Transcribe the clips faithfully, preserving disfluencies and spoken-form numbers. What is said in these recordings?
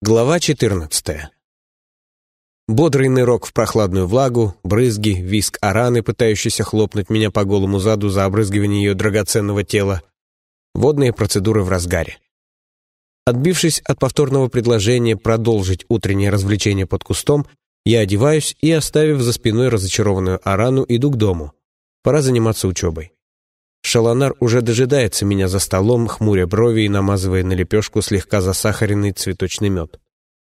Глава четырнадцатая. Бодрый нырок в прохладную влагу, брызги, визг Араны, пытающейся хлопнуть меня по голому заду за обрызгивание ее драгоценного тела. Водные процедуры в разгаре. Отбившись от повторного предложения продолжить утреннее развлечение под кустом, я одеваюсь и, оставив за спиной разочарованную Арану, иду к дому. Пора заниматься учебой. Шаланар уже дожидается меня за столом, хмуря брови и намазывая на лепешку слегка засахаренный цветочный мед.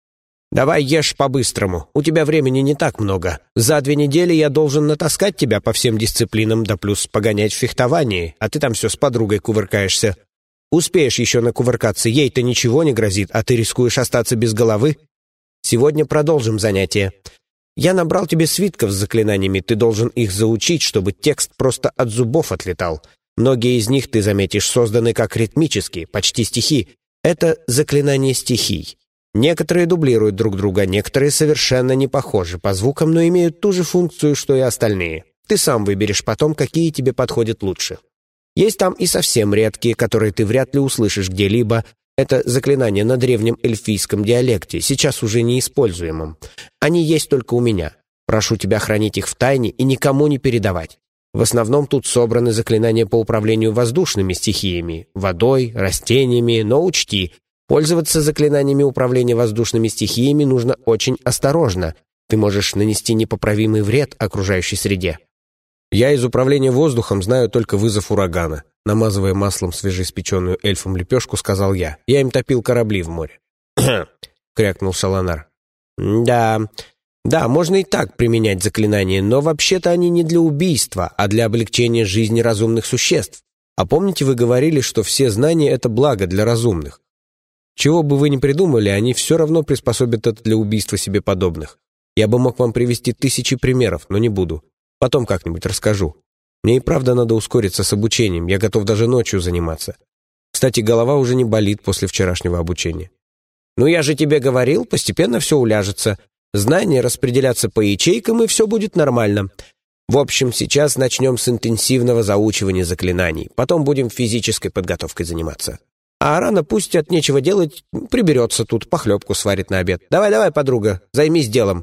«Давай ешь по-быстрому, у тебя времени не так много. За две недели я должен натаскать тебя по всем дисциплинам, да плюс погонять в фехтовании, а ты там все с подругой кувыркаешься. Успеешь еще накувыркаться, ей-то ничего не грозит, а ты рискуешь остаться без головы. Сегодня продолжим занятие. Я набрал тебе свитков с заклинаниями, ты должен их заучить, чтобы текст просто от зубов отлетал. Многие из них, ты заметишь, созданы как ритмические, почти стихи. Это заклинания стихий. Некоторые дублируют друг друга, некоторые совершенно не похожи по звукам, но имеют ту же функцию, что и остальные. Ты сам выберешь потом, какие тебе подходят лучше. Есть там и совсем редкие, которые ты вряд ли услышишь где-либо. Это заклинания на древнем эльфийском диалекте, сейчас уже неиспользуемом. Они есть только у меня. Прошу тебя хранить их в тайне и никому не передавать. В основном тут собраны заклинания по управлению воздушными стихиями, водой, растениями, но учти, пользоваться заклинаниями управления воздушными стихиями нужно очень осторожно. Ты можешь нанести непоправимый вред окружающей среде. Я из управления воздухом знаю только вызов урагана. Намазывая маслом свежеиспеченную эльфом лепешку, сказал я. Я им топил корабли в море. «Кхм», — крякнул Шаланар. «Да, да, можно и так применять заклинания, но вообще-то они не для убийства, а для облегчения жизни разумных существ. А помните, вы говорили, что все знания — это благо для разумных? Чего бы вы ни придумали, они все равно приспособят это для убийства себе подобных. Я бы мог вам привести тысячи примеров, но не буду. Потом как-нибудь расскажу. Мне и правда надо ускориться с обучением, я готов даже ночью заниматься. Кстати, голова уже не болит после вчерашнего обучения». «Ну я же тебе говорил, постепенно все уляжется. Знания распределятся по ячейкам, и все будет нормально. В общем, сейчас начнем с интенсивного заучивания заклинаний, потом будем физической подготовкой заниматься. А Арана пусть от нечего делать приберется тут, похлебку сварит на обед. Давай-давай, подруга, займись делом».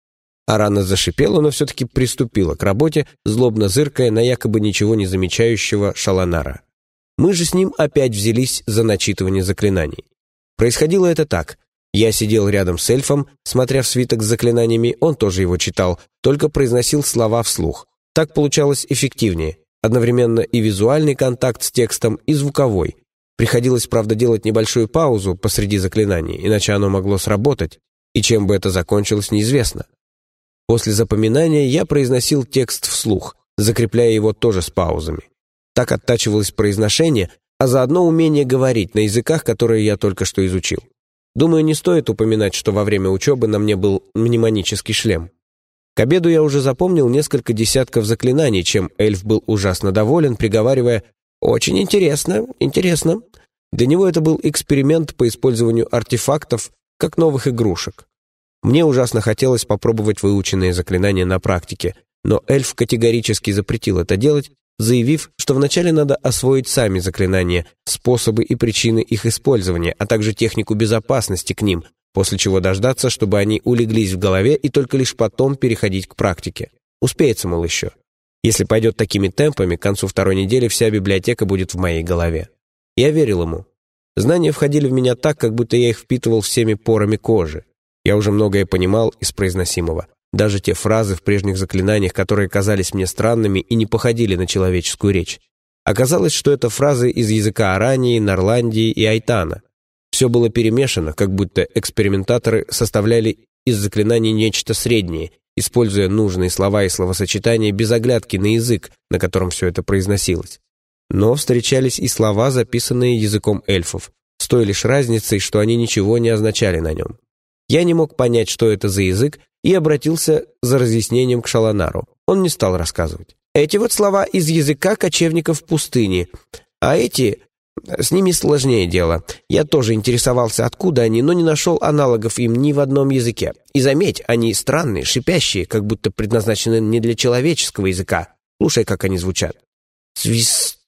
Арана зашипела, но все-таки приступила к работе, злобно зыркая на якобы ничего не замечающего Шаланара. Мы же с ним опять взялись за начитывание заклинаний. Происходило это так. Я сидел рядом с эльфом, смотря в свиток с заклинаниями, он тоже его читал, только произносил слова вслух. Так получалось эффективнее. Одновременно и визуальный контакт с текстом, и звуковой. Приходилось, правда, делать небольшую паузу посреди заклинаний, иначе оно могло сработать, и чем бы это закончилось, неизвестно. После запоминания я произносил текст вслух, закрепляя его тоже с паузами. Так оттачивалось произношение, а заодно умение говорить на языках, которые я только что изучил. Думаю, не стоит упоминать, что во время учебы на мне был мнемонический шлем. К обеду я уже запомнил несколько десятков заклинаний, чем эльф был ужасно доволен, приговаривая «Очень интересно, интересно». Для него это был эксперимент по использованию артефактов как новых игрушек. Мне ужасно хотелось попробовать выученные заклинания на практике, но эльф категорически запретил это делать, заявив, что вначале надо освоить сами заклинания, способы и причины их использования, а также технику безопасности к ним, после чего дождаться, чтобы они улеглись в голове и только лишь потом переходить к практике. Успеется, мол, еще. Если пойдет такими темпами, к концу второй недели вся библиотека будет в моей голове. Я верил ему. Знания входили в меня так, как будто я их впитывал всеми порами кожи. Я уже многое понимал из произносимого. Даже те фразы в прежних заклинаниях, которые казались мне странными и не походили на человеческую речь. Оказалось, что это фразы из языка Арании, Норландии и Айтана. Все было перемешано, как будто экспериментаторы составляли из заклинаний нечто среднее, используя нужные слова и словосочетания без оглядки на язык, на котором все это произносилось. Но встречались и слова, записанные языком эльфов, с той лишь разницей, что они ничего не означали на нем. Я не мог понять, что это за язык, и обратился за разъяснением к Шаланару. Он не стал рассказывать. Эти вот слова из языка кочевников пустыни, а эти... С ними сложнее дело. Я тоже интересовался, откуда они, но не нашел аналогов им ни в одном языке. И заметь, они странные, шипящие, как будто предназначены не для человеческого языка. Слушай, как они звучат.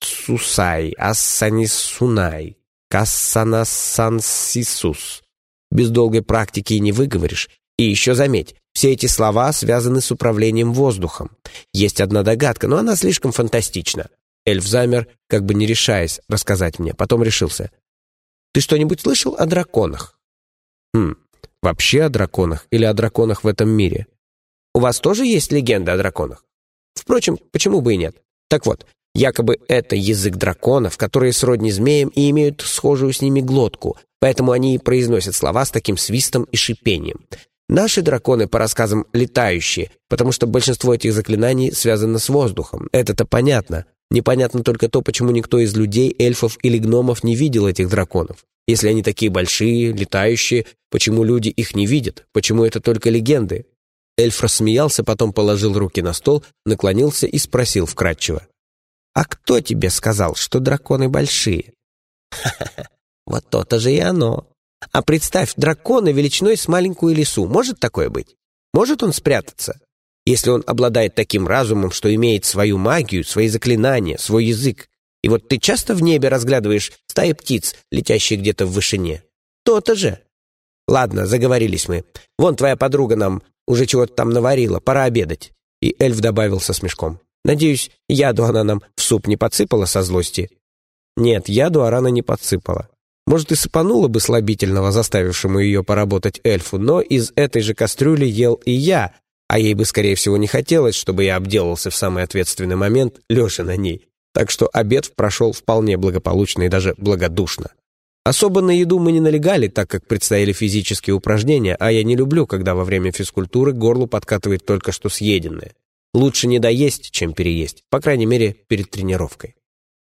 Свистсусай, ассанисунай, кассанасансисус. без долгой практики и не выговоришь. И еще заметь, все эти слова связаны с управлением воздухом. Есть одна догадка, но она слишком фантастична». Эльф замер, как бы не решаясь рассказать мне, потом решился. «Ты что-нибудь слышал о драконах?» «Хм, вообще о драконах или о драконах в этом мире?» «У вас тоже есть легенда о драконах? Впрочем, почему бы и нет? Так вот, якобы это язык драконов, которые сродни змеям и имеют схожую с ними глотку, поэтому они и произносят слова с таким свистом и шипением. Наши драконы, по рассказам, летающие, потому что большинство этих заклинаний связано с воздухом. Это-то понятно. Непонятно только то, почему никто из людей, эльфов или гномов не видел этих драконов. Если они такие большие, летающие, почему люди их не видят? Почему это только легенды?» Эльф рассмеялся, потом положил руки на стол, наклонился и спросил вкратчиво. «А кто тебе сказал, что драконы большие?» «Ха-ха-ха, вот то-то же и оно. А представь, дракона величиной с маленькую лису. Может такое быть? Может он спрятаться? Если он обладает таким разумом, что имеет свою магию, свои заклинания, свой язык. И вот ты часто в небе разглядываешь стаи птиц, летящие где-то в вышине. То-то же. Ладно, заговорились мы. Вон твоя подруга нам уже чего-то там наварила, пора обедать». И эльф добавил со смешком. «Надеюсь, яду она нам в суп не подсыпала со злости?» Нет, яду Арана не подсыпала. Может, и сыпанула бы слабительного, заставившему ее поработать эльфу, но из этой же кастрюли ел и я, а ей бы, скорее всего, не хотелось, чтобы я обделался в самый ответственный момент, лежа на ней. Так что обед прошел вполне благополучно и даже благодушно. Особо на еду мы не налегали, так как предстояли физические упражнения, а я не люблю, когда во время физкультуры к горлу подкатывает только что съеденное. Лучше не доесть, чем переесть, по крайней мере, перед тренировкой.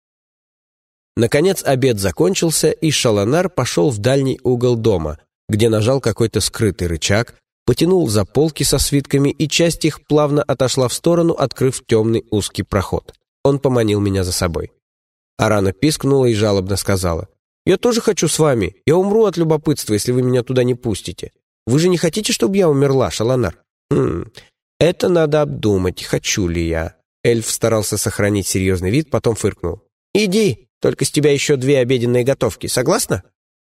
Наконец обед закончился, и Шаланар пошел в дальний угол дома, где нажал какой-то скрытый рычаг, потянул за полки со свитками, и часть их плавно отошла в сторону, открыв темный узкий проход. Он поманил меня за собой. Арана пискнула и жалобно сказала: «Я тоже хочу с вами. Я умру от любопытства, если вы меня туда не пустите. Вы же не хотите, чтобы я умерла, Шаланар?» «Хм, это надо обдумать, хочу ли я». Эльф старался сохранить серьезный вид, потом фыркнул. «Иди, только с тебя еще две обеденные готовки. Согласна?»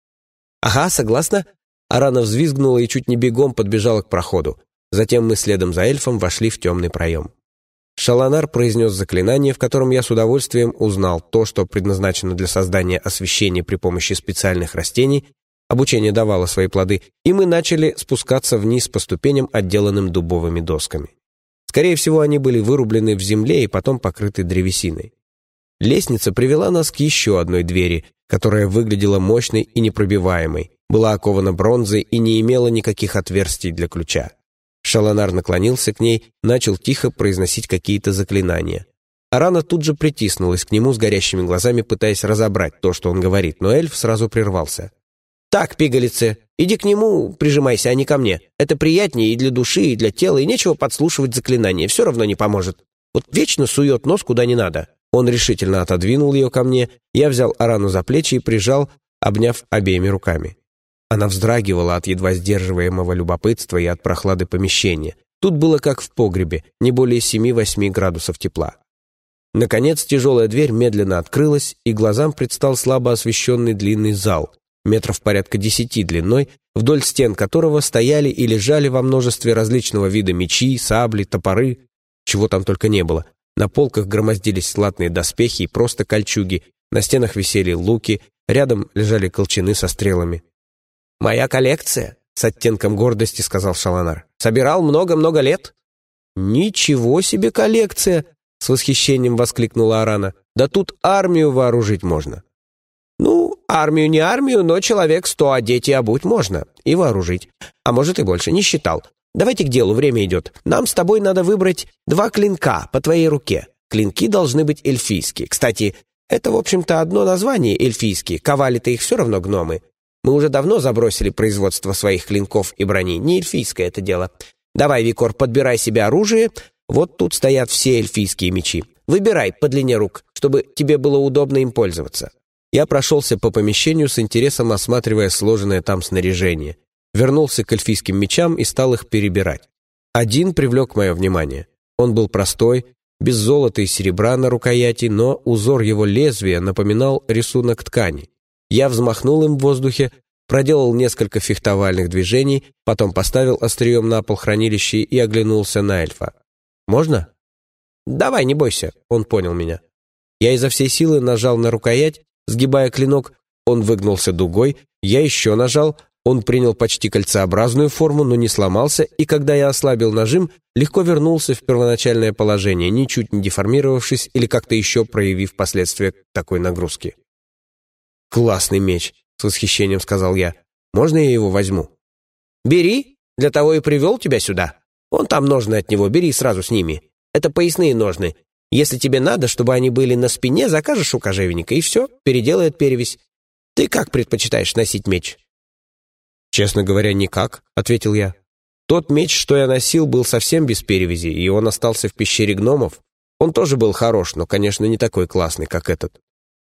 «Ага, согласна». Арана взвизгнула и чуть не бегом подбежала к проходу. Затем мы следом за эльфом вошли в темный проем. Шаланар произнес заклинание, в котором я с удовольствием узнал то, что предназначено для создания освещения при помощи специальных растений. Обучение давало свои плоды, и мы начали спускаться вниз по ступеням, отделанным дубовыми досками. Скорее всего, они были вырублены в земле и потом покрыты древесиной. Лестница привела нас к еще одной двери, которая выглядела мощной и непробиваемой, была окована бронзой и не имела никаких отверстий для ключа. Шаланар наклонился к ней, начал тихо произносить какие-то заклинания. Арана тут же притиснулась к нему с горящими глазами, пытаясь разобрать то, что он говорит, но эльф сразу прервался. «Так, пигалицы, иди к нему, прижимайся, а не ко мне. Это приятнее и для души, и для тела, и нечего подслушивать заклинания, все равно не поможет. Вот вечно сует нос куда не надо». Он решительно отодвинул ее ко мне, я взял Арану за плечи и прижал, обняв обеими руками. Она вздрагивала от едва сдерживаемого любопытства и от прохлады помещения. Тут было как в погребе, не более семи-восьми градусов тепла. Наконец тяжелая дверь медленно открылась, и глазам предстал слабо освещенный длинный зал, метров порядка десяти длиной, вдоль стен которого стояли и лежали во множестве различного вида мечи, сабли, топоры, чего там только не было. На полках громоздились латные доспехи и просто кольчуги, на стенах висели луки, рядом лежали колчаны со стрелами. «Моя коллекция», — с оттенком гордости сказал Шаланар. «Собирал много-много лет». «Ничего себе коллекция!» — с восхищением воскликнула Арана. «Да тут армию вооружить можно». «Ну, армию не армию, но человек сто одеть и обуть можно. И вооружить. А может и больше, не считал. Давайте к делу, время идет. Нам с тобой надо выбрать два клинка по твоей руке. Клинки должны быть эльфийские. Кстати, это, в общем-то, одно название эльфийские. Ковали-то их все равно гномы. Мы уже давно забросили производство своих клинков и брони. Не эльфийское это дело. Давай, Викор, подбирай себе оружие. Вот тут стоят все эльфийские мечи. Выбирай по длине рук, чтобы тебе было удобно им пользоваться». Я прошелся по помещению с интересом, осматривая сложенное там снаряжение. Вернулся к эльфийским мечам и стал их перебирать. Один привлек мое внимание. Он был простой, без золота и серебра на рукояти, но узор его лезвия напоминал рисунок ткани. Я взмахнул им в воздухе, проделал несколько фехтовальных движений, потом поставил острием на пол хранилище и оглянулся на эльфа. «Можно?» «Давай, не бойся», — он понял меня. Я изо всей силы нажал на рукоять, сгибая клинок, он выгнулся дугой, я еще нажал, он принял почти кольцеобразную форму, но не сломался, и когда я ослабил нажим, легко вернулся в первоначальное положение, ничуть не деформировавшись или как-то еще проявив последствия такой нагрузки. «Классный меч», — с восхищением сказал я. «Можно я его возьму?» «Бери, для того и привел тебя сюда. Вон там ножны от него, бери сразу с ними. Это поясные ножны. Если тебе надо, чтобы они были на спине, закажешь у кожевенника, и все, переделает перевязь. Ты как предпочитаешь носить меч?» «Честно говоря, никак», — ответил я. «Тот меч, что я носил, был совсем без перевязи, и он остался в пещере гномов. Он тоже был хорош, но, конечно, не такой классный, как этот».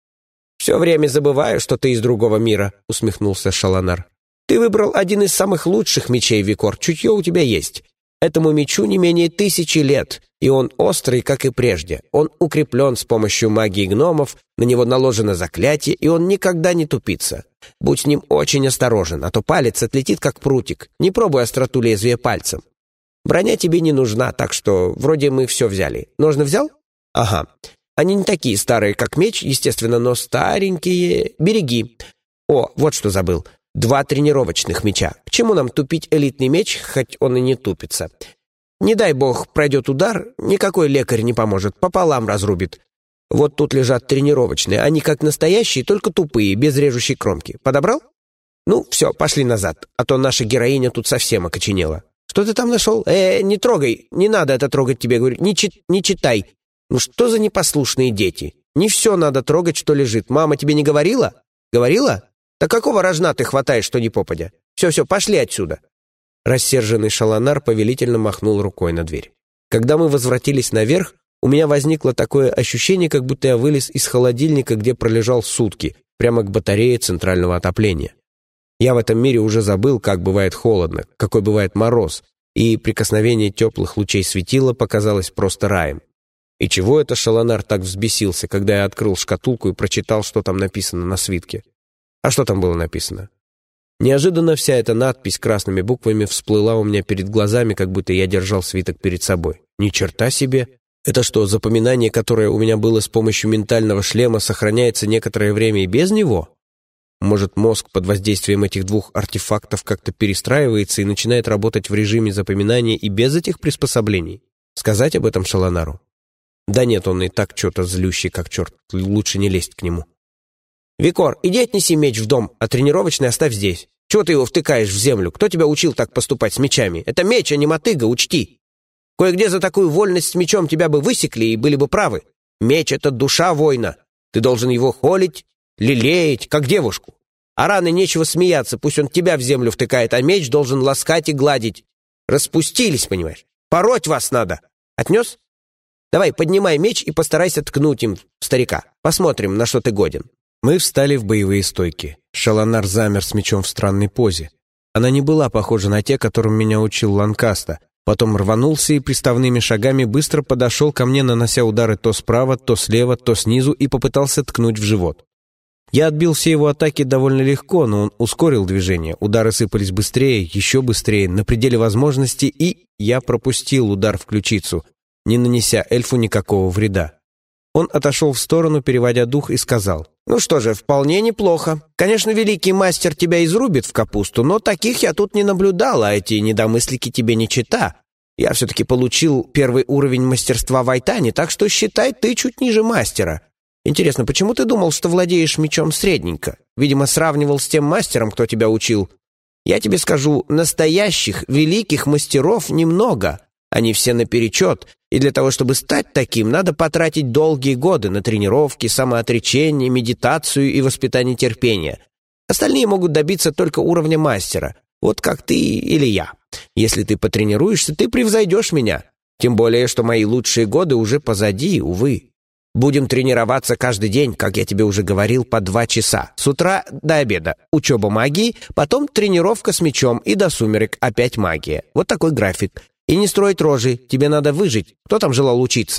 «Все время забываю, что ты из другого мира», — усмехнулся Шаланар. «Ты выбрал один из самых лучших мечей, Викор, чутье у тебя есть. Этому мечу не менее тысячи лет, и он острый, как и прежде. Он укреплен с помощью магии гномов, на него наложено заклятие, и он никогда не тупится. Будь с ним очень осторожен, а то палец отлетит, как прутик. Не пробуй остроту лезвия пальцем. Броня тебе не нужна, так что вроде мы все взяли. Ножны взял? Ага. Они не такие старые, как меч, естественно, но старенькие. Береги. О, вот что забыл. Два тренировочных меча. К чему нам тупить элитный меч, хоть он и не тупится? Не дай бог пройдет удар, никакой лекарь не поможет, пополам разрубит. Вот тут лежат тренировочные, они как настоящие, только тупые, без режущей кромки. Подобрал? Ну, все, пошли назад, а то наша героиня тут совсем окоченела. Что ты там нашел? Э, не трогай, не надо это трогать тебе, говорю, не, чит, не читай. Ну что за непослушные дети? Не все надо трогать, что лежит. Мама тебе не говорила? Говорила? Да какого рожна ты хватаешь, что ни попадя? Все-все, пошли отсюда!» Рассерженный Шаланар повелительно махнул рукой на дверь. Когда мы возвратились наверх, у меня возникло такое ощущение, как будто я вылез из холодильника, где пролежал сутки, прямо к батарее центрального отопления. Я в этом мире уже забыл, как бывает холодно, какой бывает мороз, и прикосновение теплых лучей светила показалось просто раем. И чего это Шаланар так взбесился, когда я открыл шкатулку и прочитал, что там написано на свитке? А что там было написано? Неожиданно вся эта надпись красными буквами всплыла у меня перед глазами, как будто я держал свиток перед собой. Ни черта себе! Это что, запоминание, которое у меня было с помощью ментального шлема, сохраняется некоторое время и без него? Может, мозг под воздействием этих двух артефактов как-то перестраивается и начинает работать в режиме запоминания и без этих приспособлений? Сказать об этом Шаланару? Да нет, он и так что-то злющий, как черт, лучше не лезть к нему. «Викор, иди отнеси меч в дом, а тренировочный оставь здесь. Чего ты его втыкаешь в землю? Кто тебя учил так поступать с мечами? Это меч, а не мотыга, учти. Кое-где за такую вольность с мечом тебя бы высекли и были бы правы. Меч — это душа воина. Ты должен его холить, лелеять, как девушку. А раны нечего смеяться, пусть он тебя в землю втыкает, а меч должен ласкать и гладить. Распустились, понимаешь? Пороть вас надо. Отнес? Давай, поднимай меч и постарайся ткнуть им в старика. Посмотрим, на что ты годен». Мы встали в боевые стойки. Шаланар замер с мечом в странной позе. Она не была похожа на те, которым меня учил Ланкаста. Потом рванулся и приставными шагами быстро подошел ко мне, нанося удары то справа, то слева, то снизу, и попытался ткнуть в живот. Я отбил все его атаки довольно легко, но он ускорил движение. Удары сыпались быстрее, еще быстрее, на пределе возможностей, и я пропустил удар в ключицу, не нанеся эльфу никакого вреда. Он отошел в сторону, переводя дух, и сказал: «Ну что же, вполне неплохо. Конечно, великий мастер тебя изрубит в капусту, но таких я тут не наблюдал, а эти недомыслики тебе не чита. Я все-таки получил первый уровень мастерства в Айтане, так что считай, ты чуть ниже мастера. Интересно, почему ты думал, что владеешь мечом средненько? Видимо, сравнивал с тем мастером, кто тебя учил. Я тебе скажу, настоящих великих мастеров немного. Они все наперечет, и для того, чтобы стать таким, надо потратить долгие годы на тренировки, самоотречение, медитацию и воспитание терпения. Остальные могут добиться только уровня мастера, вот как ты или я. Если ты потренируешься, ты превзойдешь меня. Тем более, что мои лучшие годы уже позади, увы. Будем тренироваться каждый день, как я тебе уже говорил, по два часа. С утра до обеда учеба магии, потом тренировка с мечом и до сумерек опять магия. Вот такой график. И не строить рожи, тебе надо выжить. Кто там желал учиться?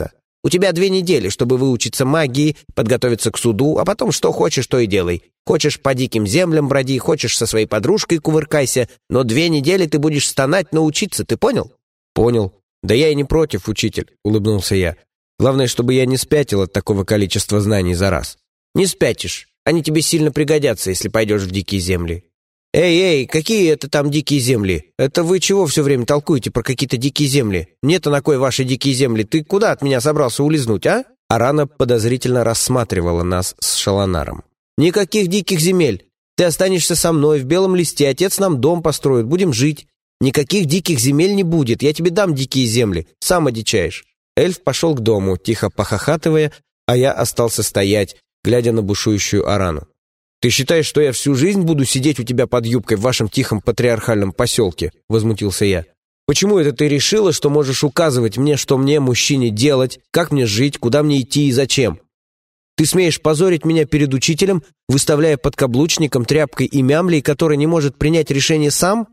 У тебя две недели, чтобы выучиться магии, подготовиться к суду, а потом что хочешь, то и делай. Хочешь по диким землям броди, хочешь со своей подружкой кувыркайся, но две недели ты будешь стонать, но учиться, ты понял?» «Понял. Да я и не против, учитель», — улыбнулся я. «Главное, чтобы я не спятил от такого количества знаний за раз». «Не спятишь. Они тебе сильно пригодятся, если пойдешь в дикие земли». «Эй, эй, какие это там дикие земли? Это вы чего все время толкуете про какие-то дикие земли? Мне-то на кой ваши дикие земли? Ты куда от меня собрался улизнуть, а?» Арана подозрительно рассматривала нас с Шаланаром. «Никаких диких земель. Ты останешься со мной в белом листе, отец нам дом построит, будем жить. Никаких диких земель не будет, я тебе дам дикие земли, сам одичаешь». Эльф пошел к дому, тихо похохатывая, а я остался стоять, глядя на бушующую Арану. «Ты считаешь, что я всю жизнь буду сидеть у тебя под юбкой в вашем тихом патриархальном поселке?» — возмутился я. «Почему это ты решила, что можешь указывать мне, что мне, мужчине, делать, как мне жить, куда мне идти и зачем? Ты смеешь позорить меня перед учителем, выставляя подкаблучником, тряпкой и мямлей, который не может принять решение сам?»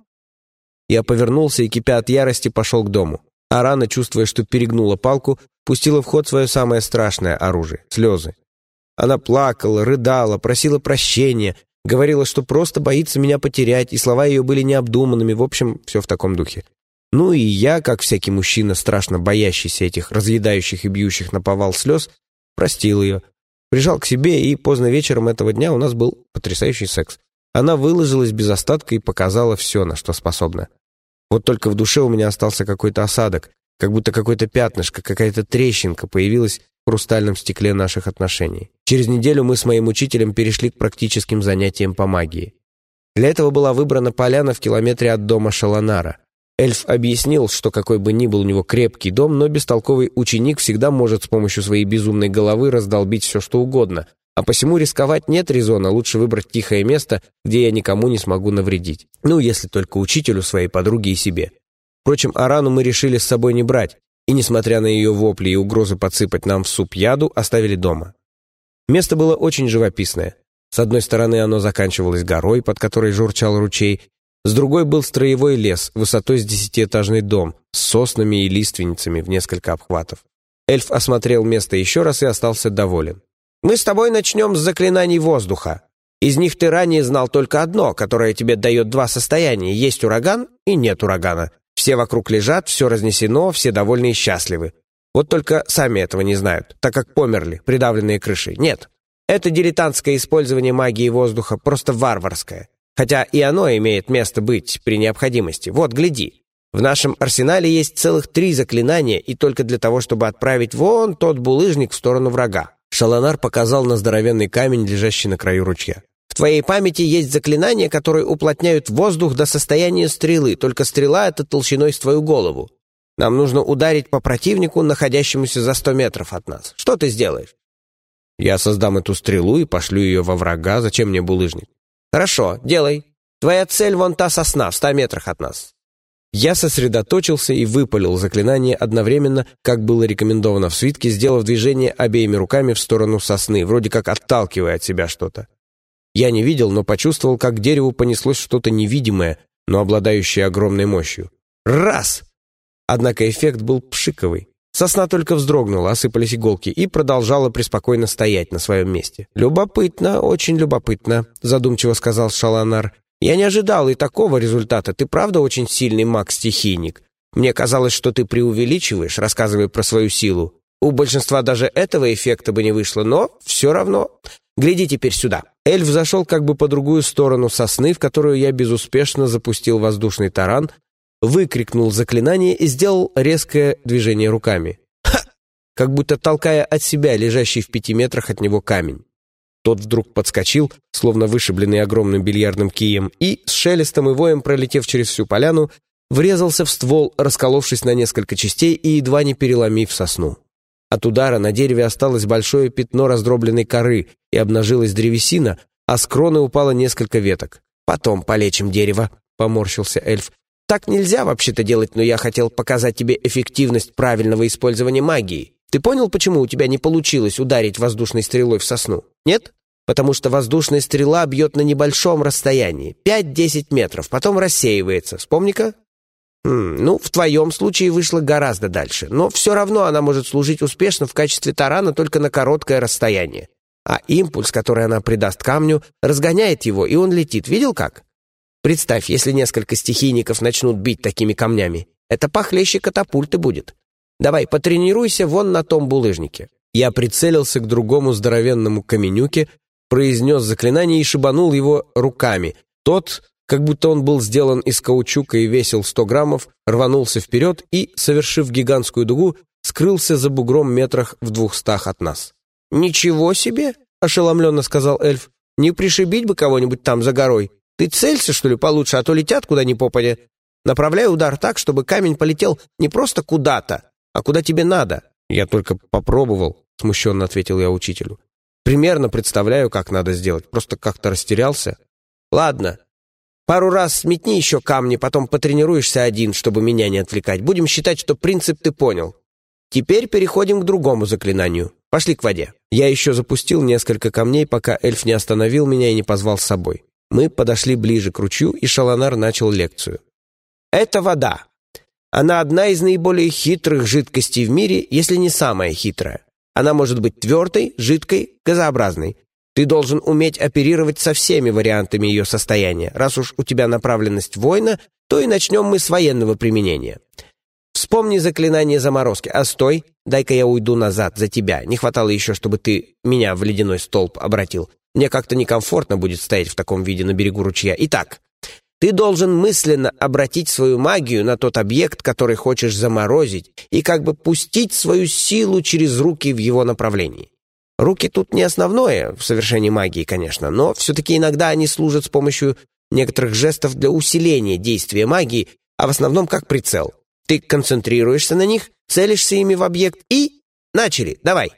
Я повернулся и, кипя от ярости, пошел к дому. Арана, чувствуя, что перегнула палку, пустила в ход свое самое страшное оружие — слезы. Она плакала, рыдала, просила прощения, говорила, что просто боится меня потерять, и слова ее были необдуманными, в общем, все в таком духе. Ну и я, как всякий мужчина, страшно боящийся этих разъедающих и бьющих наповал слез, простил ее, прижал к себе, и поздно вечером этого дня у нас был потрясающий секс. Она выложилась без остатка и показала все, на что способна. Вот только в душе у меня остался какой-то осадок, как будто какое-то пятнышко, какая-то трещинка появилась в хрустальном стекле наших отношений. Через неделю мы с моим учителем перешли к практическим занятиям по магии. Для этого была выбрана поляна в километре от дома Шаланара. Эльф объяснил, что какой бы ни был у него крепкий дом, но бестолковый ученик всегда может с помощью своей безумной головы раздолбить все, что угодно, а посему рисковать нет резона, лучше выбрать тихое место, где я никому не смогу навредить. Ну, если только учителю, своей подруге и себе. Впрочем, Арану мы решили с собой не брать, и, несмотря на ее вопли и угрозы подсыпать нам в суп яду, оставили дома. Место было очень живописное. С одной стороны оно заканчивалось горой, под которой журчал ручей, с другой был строевой лес, высотой с десятиэтажный дом, с соснами и лиственницами в несколько обхватов. Эльф осмотрел место еще раз и остался доволен. «Мы с тобой начнем с заклинаний воздуха. Из них ты ранее знал только одно, которое тебе дает два состояния. Есть ураган и нет урагана. Все вокруг лежат, все разнесено, все довольны и счастливы. Вот только сами этого не знают, так как померли, придавленные крышей. Нет, это дилетантское использование магии воздуха, просто варварское. Хотя и оно имеет место быть при необходимости. Вот, гляди. В нашем арсенале есть целых три заклинания, и только для того, чтобы отправить вон тот булыжник в сторону врага». Шаланар показал на здоровенный камень, лежащий на краю ручья. «В твоей памяти есть заклинания, которые уплотняют воздух до состояния стрелы, только стрела — это толщиной с твою голову. Нам нужно ударить по противнику, находящемуся за сто метров от нас. Что ты сделаешь?» «Я создам эту стрелу и пошлю ее во врага. Зачем мне булыжник?» «Хорошо, делай. Твоя цель вон та сосна в ста метрах от нас». Я сосредоточился и выпалил заклинание одновременно, как было рекомендовано в свитке, сделав движение обеими руками в сторону сосны, вроде как отталкивая от себя что-то. Я не видел, но почувствовал, как к дереву понеслось что-то невидимое, но обладающее огромной мощью. Раз! Однако эффект был пшиковый. Сосна только вздрогнула, осыпались иголки, и продолжала преспокойно стоять на своем месте. «Любопытно, очень любопытно», — задумчиво сказал Шаланар. «Я не ожидал и такого результата. Ты правда очень сильный маг-стихийник? Мне казалось, что ты преувеличиваешь, рассказывая про свою силу. У большинства даже этого эффекта бы не вышло, но все равно. Гляди теперь сюда». Эльф зашел как бы по другую сторону сосны, в которую я безуспешно запустил воздушный таран, выкрикнул заклинание и сделал резкое движение руками. Ха! Как будто толкая от себя лежащий в пяти метрах от него камень. Тот вдруг подскочил, словно вышибленный огромным бильярдным кием, и, с шелестом и воем пролетев через всю поляну, врезался в ствол, расколовшись на несколько частей и едва не переломив сосну. От удара на дереве осталось большое пятно раздробленной коры, и обнажилась древесина, а с кроны упало несколько веток. «Потом полечим дерево», — поморщился эльф. «Так нельзя вообще-то делать, но я хотел показать тебе эффективность правильного использования магии. Ты понял, почему у тебя не получилось ударить воздушной стрелой в сосну? Нет? Потому что воздушная стрела бьет на небольшом расстоянии, пять-десять метров, потом рассеивается. Вспомни-ка?» Хм, ну, в твоем случае вышло гораздо дальше, но все равно она может служить успешно в качестве тарана только на короткое расстояние. А импульс, который она придаст камню, разгоняет его, и он летит. Видел как? Представь, если несколько стихийников начнут бить такими камнями. Это похлеще катапульты будет. Давай, потренируйся вон на том булыжнике». Я прицелился к другому здоровенному каменюке, произнес заклинание и шибанул его руками. Тот, как будто он был сделан из каучука и весил сто граммов, рванулся вперед и, совершив гигантскую дугу, скрылся за бугром метрах в двухстах от нас. «Ничего себе!» — ошеломленно сказал эльф. «Не пришибить бы кого-нибудь там за горой. Ты целься, что ли, получше, а то летят куда ни попадя. Направляй удар так, чтобы камень полетел не просто куда-то, а куда тебе надо». «Я только попробовал», — смущенно ответил я учителю. «Примерно представляю, как надо сделать, просто как-то растерялся». «Ладно, пару раз сметни еще камни, потом потренируешься один, чтобы меня не отвлекать. Будем считать, что принцип ты понял. Теперь переходим к другому заклинанию. Пошли к воде». Я еще запустил несколько камней, пока эльф не остановил меня и не позвал с собой. Мы подошли ближе к ручью, и Шаланар начал лекцию. «Это вода. Она одна из наиболее хитрых жидкостей в мире, если не самая хитрая. Она может быть твердой, жидкой, газообразной. Ты должен уметь оперировать со всеми вариантами ее состояния. Раз уж у тебя направленность воина, то и начнем мы с военного применения. Вспомни заклинание заморозки. А стой, дай-ка я уйду назад за тебя. Не хватало еще, чтобы ты меня в ледяной столб обратил. Мне как-то некомфортно будет стоять в таком виде на берегу ручья. Итак, ты должен мысленно обратить свою магию на тот объект, который хочешь заморозить, и как бы пустить свою силу через руки в его направлении. Руки тут не основное в совершении магии, конечно, но все-таки иногда они служат с помощью некоторых жестов для усиления действия магии, а в основном как прицел. Ты концентрируешься на них, целишься ими в объект и... Начали, давай!»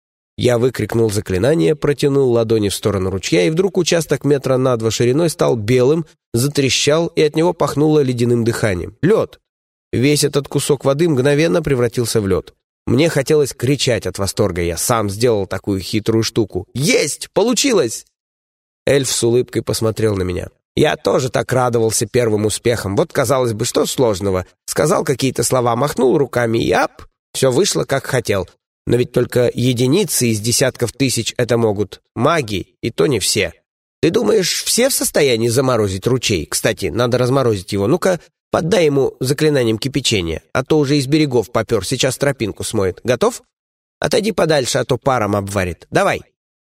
Я выкрикнул заклинание, протянул ладони в сторону ручья, и вдруг участок метра на два шириной стал белым, затрещал, и от него пахнуло ледяным дыханием. Лед! Весь этот кусок воды мгновенно превратился в лед. Мне хотелось кричать от восторга. Я сам сделал такую хитрую штуку. «Есть! Получилось!» Эльф с улыбкой посмотрел на меня. Я тоже так радовался первым успехам. Вот, казалось бы, что сложного? Сказал какие-то слова, махнул руками, и ап! Все вышло, как хотел. Но ведь только единицы из десятков тысяч это могут. Маги, и то не все. Ты думаешь, все в состоянии заморозить ручей? Кстати, надо разморозить его. Ну-ка, поддай ему заклинанием кипячения, а то уже из берегов попер, сейчас тропинку смоет. Готов? Отойди подальше, а то паром обварит. Давай.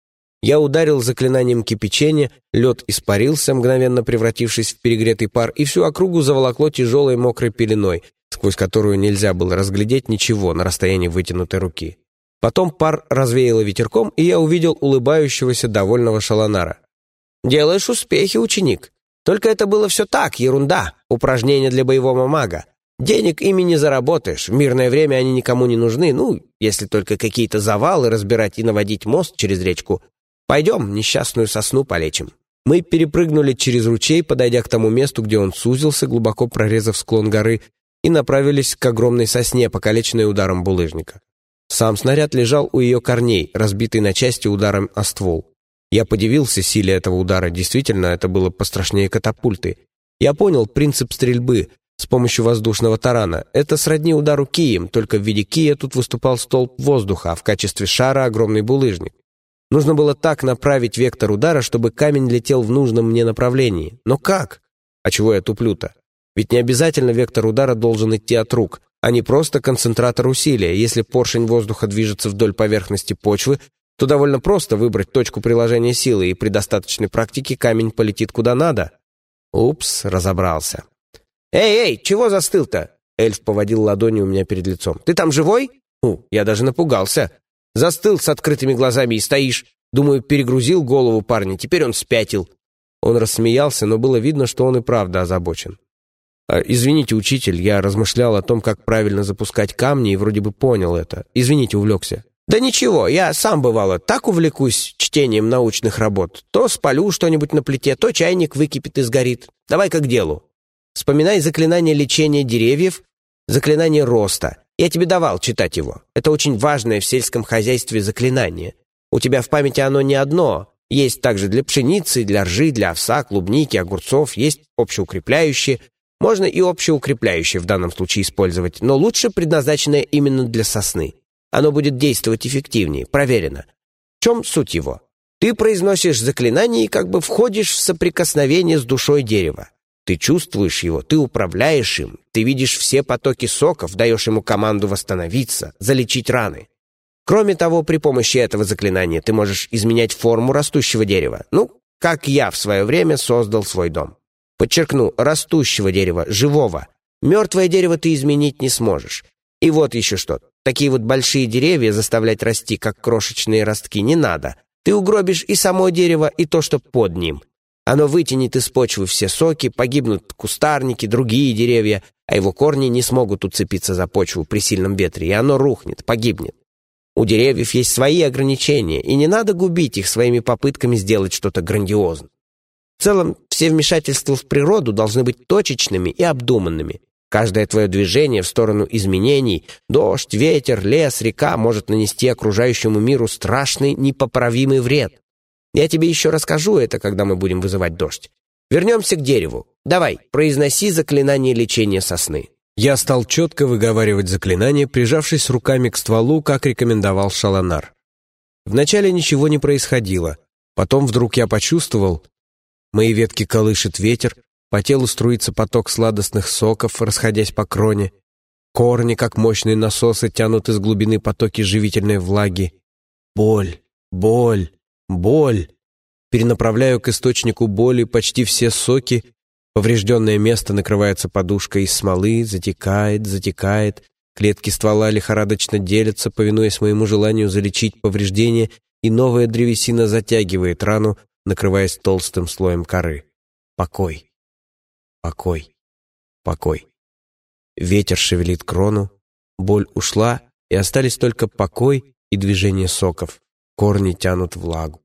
Я ударил заклинанием кипячения, лед испарился, мгновенно превратившись в перегретый пар, и всю округу заволокло тяжелой мокрой пеленой, сквозь которую нельзя было разглядеть ничего на расстоянии вытянутой руки. Потом пар развеяло ветерком, и я увидел улыбающегося довольного Шаланара. «Делаешь успехи, ученик. Только это было все так, ерунда, упражнение для боевого мага. Денег ими не заработаешь, в мирное время они никому не нужны, ну, если только какие-то завалы разбирать и наводить мост через речку. Пойдем, несчастную сосну полечим». Мы перепрыгнули через ручей, подойдя к тому месту, где он сузился, глубоко прорезав склон горы, и направились к огромной сосне, покалеченной ударом булыжника. Сам снаряд лежал у ее корней, разбитый на части ударом о ствол. Я подивился силе этого удара, действительно, это было пострашнее катапульты. Я понял принцип стрельбы с помощью воздушного тарана. Это сродни удару кием, только в виде кия тут выступал столб воздуха, а в качестве шара огромный булыжник. Нужно было так направить вектор удара, чтобы камень летел в нужном мне направлении. Но как? А чего я туплю-то? Ведь не обязательно вектор удара должен идти от рук, а не просто концентратор усилия. Если поршень воздуха движется вдоль поверхности почвы, то довольно просто выбрать точку приложения силы, и при достаточной практике камень полетит куда надо. Упс, разобрался. «Эй, эй, чего застыл-то?» Эльф поводил ладонью у меня перед лицом. «Ты там живой?» «У, я даже напугался. Застыл с открытыми глазами и стоишь. Думаю, перегрузил голову парня, теперь он спятил». Он рассмеялся, но было видно, что он и правда озабочен. «Извините, учитель, я размышлял о том, как правильно запускать камни, и вроде бы понял это. Извините, увлекся». «Да ничего, я сам, бывало, так увлекусь чтением научных работ. То спалю что-нибудь на плите, то чайник выкипит и сгорит. Давай-ка к делу. Вспоминай заклинание лечения деревьев, заклинание роста. Я тебе давал читать его. Это очень важное в сельском хозяйстве заклинание. У тебя в памяти оно не одно. Есть также для пшеницы, для ржи, для овса, клубники, огурцов, есть общеукрепляющие. Можно и общеукрепляющее в данном случае использовать, но лучше предназначенное именно для сосны. Оно будет действовать эффективнее, проверено. В чем суть его? Ты произносишь заклинание и как бы входишь в соприкосновение с душой дерева. Ты чувствуешь его, ты управляешь им, ты видишь все потоки соков, даешь ему команду восстановиться, залечить раны. Кроме того, при помощи этого заклинания ты можешь изменять форму растущего дерева. Ну, как я в свое время создал свой дом. Подчеркну, растущего дерева, живого. Мертвое дерево ты изменить не сможешь. И вот еще что. Такие вот большие деревья заставлять расти, как крошечные ростки, не надо. Ты угробишь и само дерево, и то, что под ним. Оно вытянет из почвы все соки, погибнут кустарники, другие деревья, а его корни не смогут уцепиться за почву при сильном ветре, и оно рухнет, погибнет. У деревьев есть свои ограничения, и не надо губить их своими попытками сделать что-то грандиозное. В целом, все вмешательства в природу должны быть точечными и обдуманными. Каждое твое движение в сторону изменений, дождь, ветер, лес, река может нанести окружающему миру страшный, непоправимый вред. Я тебе еще расскажу это, когда мы будем вызывать дождь. Вернемся к дереву. Давай, произноси заклинание лечения сосны». Я стал четко выговаривать заклинание, прижавшись руками к стволу, как рекомендовал Шаланар. Вначале ничего не происходило. Потом вдруг я почувствовал, мои ветки колышет ветер, по телу струится поток сладостных соков, расходясь по кроне. Корни, как мощные насосы, тянут из глубины потоки живительной влаги. Боль, боль, боль. Перенаправляю к источнику боли почти все соки. Поврежденное место накрывается подушкой из смолы, затекает, затекает. Клетки ствола лихорадочно делятся, повинуясь моему желанию залечить повреждение, и новая древесина затягивает рану, накрываясь толстым слоем коры. Покой, покой, покой. Ветер шевелит крону, боль ушла, и остались только покой и движение соков. Корни тянут влагу.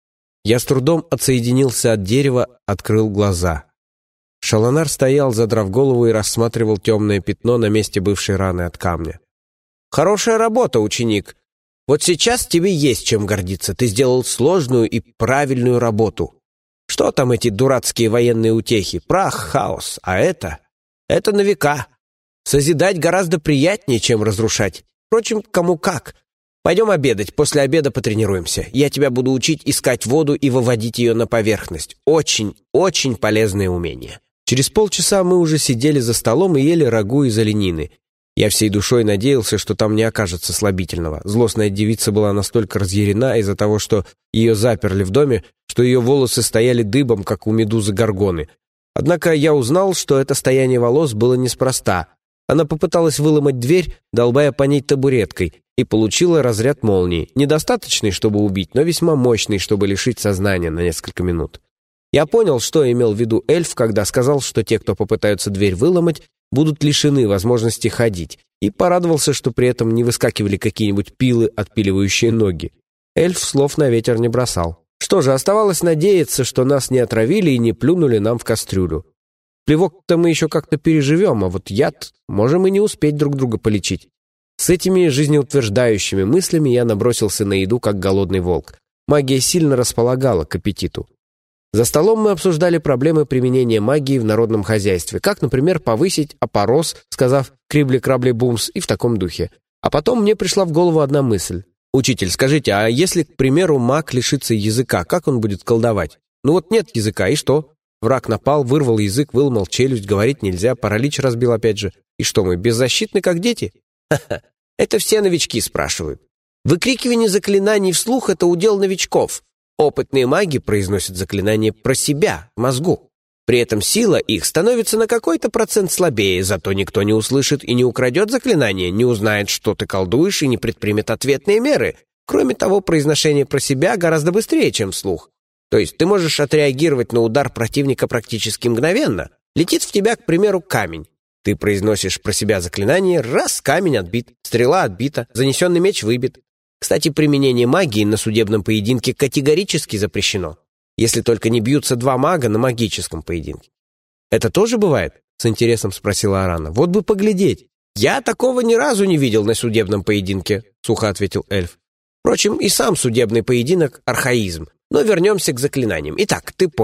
Я с трудом отсоединился от дерева, открыл глаза. Шаланар стоял, задрав голову, и рассматривал темное пятно на месте бывшей раны от камня. «Хорошая работа, ученик. Вот сейчас тебе есть чем гордиться. Ты сделал сложную и правильную работу. Что там эти дурацкие военные утехи? Прах, хаос. А это? Это на века. Созидать гораздо приятнее, чем разрушать. Впрочем, кому как. Пойдем обедать, после обеда потренируемся. Я тебя буду учить искать воду и выводить ее на поверхность. Очень, очень полезное умение». Через полчаса мы уже сидели за столом и ели рагу из оленины. Я всей душой надеялся, что там не окажется слабительного. Злостная девица была настолько разъярена из-за того, что ее заперли в доме, что ее волосы стояли дыбом, как у медузы Горгоны. Однако я узнал, что это стояние волос было неспроста. Она попыталась выломать дверь, долбая по ней табуреткой, и получила разряд молнии, недостаточный, чтобы убить, но весьма мощный, чтобы лишить сознания на несколько минут. Я понял, что имел в виду эльф, когда сказал, что те, кто попытаются дверь выломать, будут лишены возможности ходить, и порадовался, что при этом не выскакивали какие-нибудь пилы, отпиливающие ноги. Эльф слов на ветер не бросал. Что же, оставалось надеяться, что нас не отравили и не плюнули нам в кастрюлю. Плевок-то мы еще как-то переживем, а вот яд можем и не успеть друг друга полечить. С этими жизнеутверждающими мыслями я набросился на еду, как голодный волк. Магия сильно располагала к аппетиту. За столом мы обсуждали проблемы применения магии в народном хозяйстве, как, например, повысить опорос, сказав «крибли-крабли-бумс» и в таком духе. А потом мне пришла в голову одна мысль. «Учитель, скажите, а если, к примеру, маг лишится языка, как он будет колдовать? Ну вот нет языка, и что? Враг напал, вырвал язык, выломал челюсть, говорить нельзя, паралич разбил опять же. И что, мы беззащитны, как дети?» «Ха-ха, это все новички спрашивают. Выкрикивание заклинаний вслух — это удел новичков. Опытные маги произносят заклинания про себя, в мозгу. При этом сила их становится на какой-то процент слабее, зато никто не услышит и не украдет заклинание, не узнает, что ты колдуешь, и не предпримет ответные меры. Кроме того, произношение про себя гораздо быстрее, чем вслух. То есть ты можешь отреагировать на удар противника практически мгновенно. Летит в тебя, к примеру, камень. Ты произносишь про себя заклинание, раз, камень отбит, стрела отбита, занесенный меч выбит. Кстати, применение магии на судебном поединке категорически запрещено, если только не бьются два мага на магическом поединке. «Это тоже бывает?» — с интересом спросила Арана. «Вот бы поглядеть». «Я такого ни разу не видел на судебном поединке», — сухо ответил эльф. «Впрочем, и сам судебный поединок — архаизм. Но вернемся к заклинаниям. Итак, ты понял.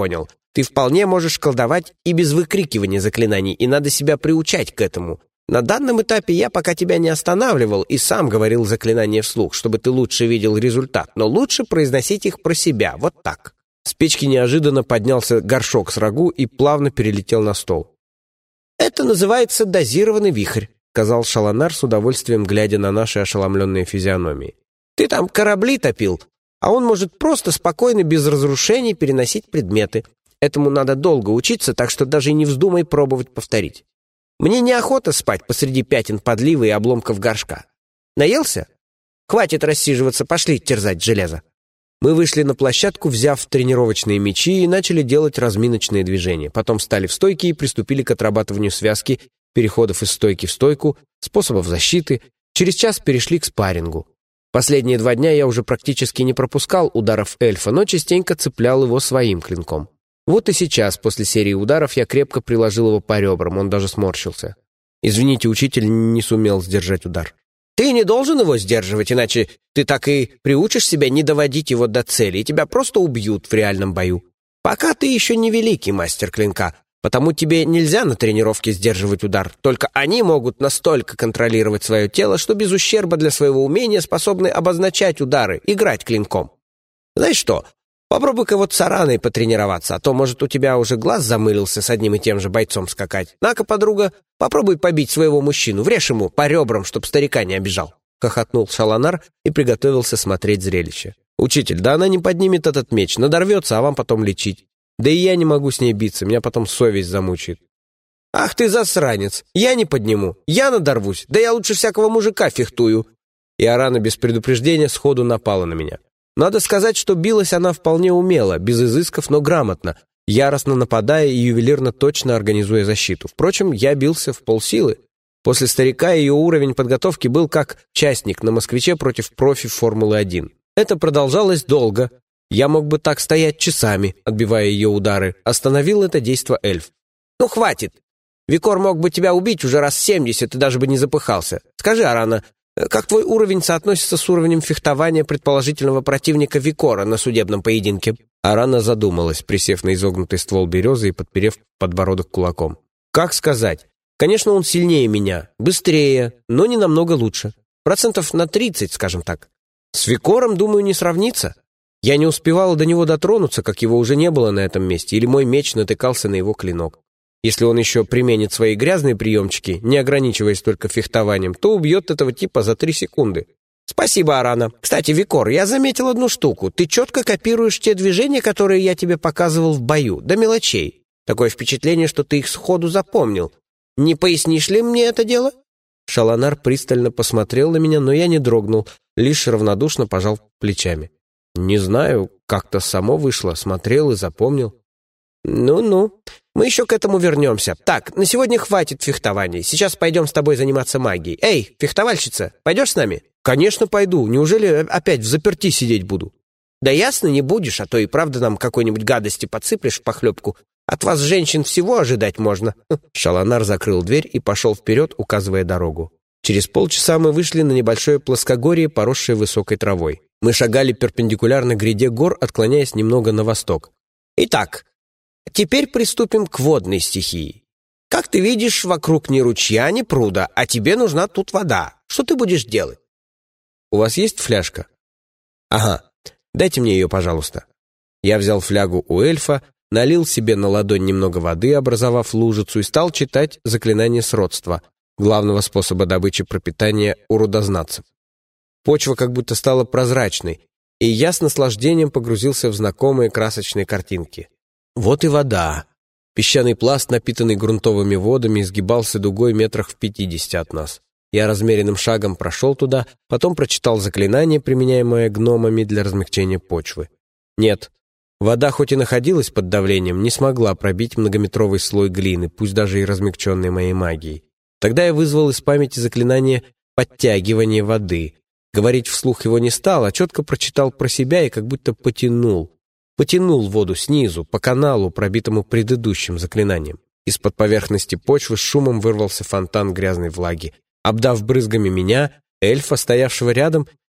Ты вполне можешь колдовать и без выкрикивания заклинаний, и надо себя приучать к этому. На данном этапе я пока тебя не останавливал и сам говорил заклинания вслух, чтобы ты лучше видел результат, но лучше произносить их про себя, вот так». С печки неожиданно поднялся горшок с рагу и плавно перелетел на стол. «Это называется дозированный вихрь», — сказал Шаланар с удовольствием, глядя на наши ошеломленные физиономии. «Ты там корабли топил, а он может просто спокойно, без разрушений переносить предметы. Этому надо долго учиться, так что даже и не вздумай пробовать повторить. Мне неохота спать посреди пятен подливы и обломков горшка. Наелся? Хватит рассиживаться, пошли терзать железо». Мы вышли на площадку, взяв тренировочные мячи, и начали делать разминочные движения. Потом встали в стойки и приступили к отрабатыванию связки, переходов из стойки в стойку, способов защиты. Через час перешли к спаррингу. Последние два дня я уже практически не пропускал ударов эльфа, но частенько цеплял его своим клинком. Вот и сейчас, после серии ударов, я крепко приложил его по ребрам, он даже сморщился. Извините, учитель не сумел сдержать удар. Ты не должен его сдерживать, иначе ты так и приучишь себя не доводить его до цели, и тебя просто убьют в реальном бою. Пока ты еще не великий мастер клинка, потому тебе нельзя на тренировке сдерживать удар. Только они могут настолько контролировать свое тело, что без ущерба для своего умения способны обозначать удары, играть клинком. Знаешь что, попробуй-ка вот с Араной потренироваться, а то, может, у тебя уже глаз замылился с одним и тем же бойцом скакать. На-ка, подруга, попробуй побить своего мужчину, врежь ему по ребрам, чтоб старика не обижал. Хохотнул Шаланар и приготовился смотреть зрелище. «Учитель, да она не поднимет этот меч, надорвется, а вам потом лечить. Да и я не могу с ней биться, меня потом совесть замучает». «Ах ты засранец! Я не подниму, я надорвусь, да я лучше всякого мужика фехтую». И Арана без предупреждения сходу напала на меня. Надо сказать, что билась она вполне умело, без изысков, но грамотно, яростно нападая и ювелирно точно организуя защиту. Впрочем, я бился в полсилы. После старика ее уровень подготовки был как частник на «Москвиче» против профи Формулы один. Это продолжалось долго. Я мог бы так стоять часами, отбивая ее удары. Остановил это действо эльф. «Ну, хватит! Викор мог бы тебя убить уже раз семьдесят и даже бы не запыхался. Скажи, Арана, как твой уровень соотносится с уровнем фехтования предположительного противника Викора на судебном поединке?» Арана задумалась, присев на изогнутый ствол березы и подперев подбородок кулаком. «Как сказать? Конечно, он сильнее меня, быстрее, но не намного лучше. Процентов на тридцать, скажем так. С Викором, думаю, не сравнится. Я не успевала до него дотронуться, как его уже не было на этом месте, или мой меч натыкался на его клинок. Если он еще применит свои грязные приемчики, не ограничиваясь только фехтованием, то убьет этого типа за три секунды. Спасибо, Арана. Кстати, Викор, я заметил одну штуку. Ты четко копируешь те движения, которые я тебе показывал в бою, до мелочей. Такое впечатление, что ты их сходу запомнил. Не пояснишь ли мне это дело?» Шаланар пристально посмотрел на меня, но я не дрогнул, лишь равнодушно пожал плечами. «Не знаю, как-то само вышло, смотрел и запомнил». «Ну-ну, мы еще к этому вернемся. Так, на сегодня хватит фехтований. Сейчас пойдем с тобой заниматься магией. Эй, фехтовальщица, пойдешь с нами?» «Конечно пойду. Неужели опять взаперти сидеть буду?» «Да ясно, не будешь, а то и правда нам какой-нибудь гадости подсыплешь в похлебку. От вас, женщин, всего ожидать можно». Шаланар закрыл дверь и пошел вперед, указывая дорогу. Через полчаса мы вышли на небольшое плоскогорье, поросшее высокой травой. Мы шагали перпендикулярно гряде гор, отклоняясь немного на восток. «Итак, теперь приступим к водной стихии. Как ты видишь, вокруг ни ручья, ни пруда, а тебе нужна тут вода. Что ты будешь делать?» «У вас есть фляжка?» «Ага, дайте мне ее, пожалуйста». Я взял флягу у эльфа, налил себе на ладонь немного воды, образовав лужицу, и стал читать заклинание сродства, главного способа добычи пропитания у рудознатцев. Почва как будто стала прозрачной, и я с наслаждением погрузился в знакомые красочные картинки. Вот и вода. Песчаный пласт, напитанный грунтовыми водами, изгибался дугой метрах в пятидесяти от нас. Я размеренным шагом прошел туда, потом прочитал заклинание, применяемое гномами для размягчения почвы. Нет, вода, хоть и находилась под давлением, не смогла пробить многометровый слой глины, пусть даже и размягченной моей магией. Тогда я вызвал из памяти заклинание «подтягивание воды». Говорить вслух его не стал, а четко прочитал про себя и как будто потянул. Потянул воду снизу, по каналу, пробитому предыдущим заклинанием. Из-под поверхности почвы с шумом вырвался фонтан грязной влаги, обдав брызгами меня, эльфа, стоявшего рядом,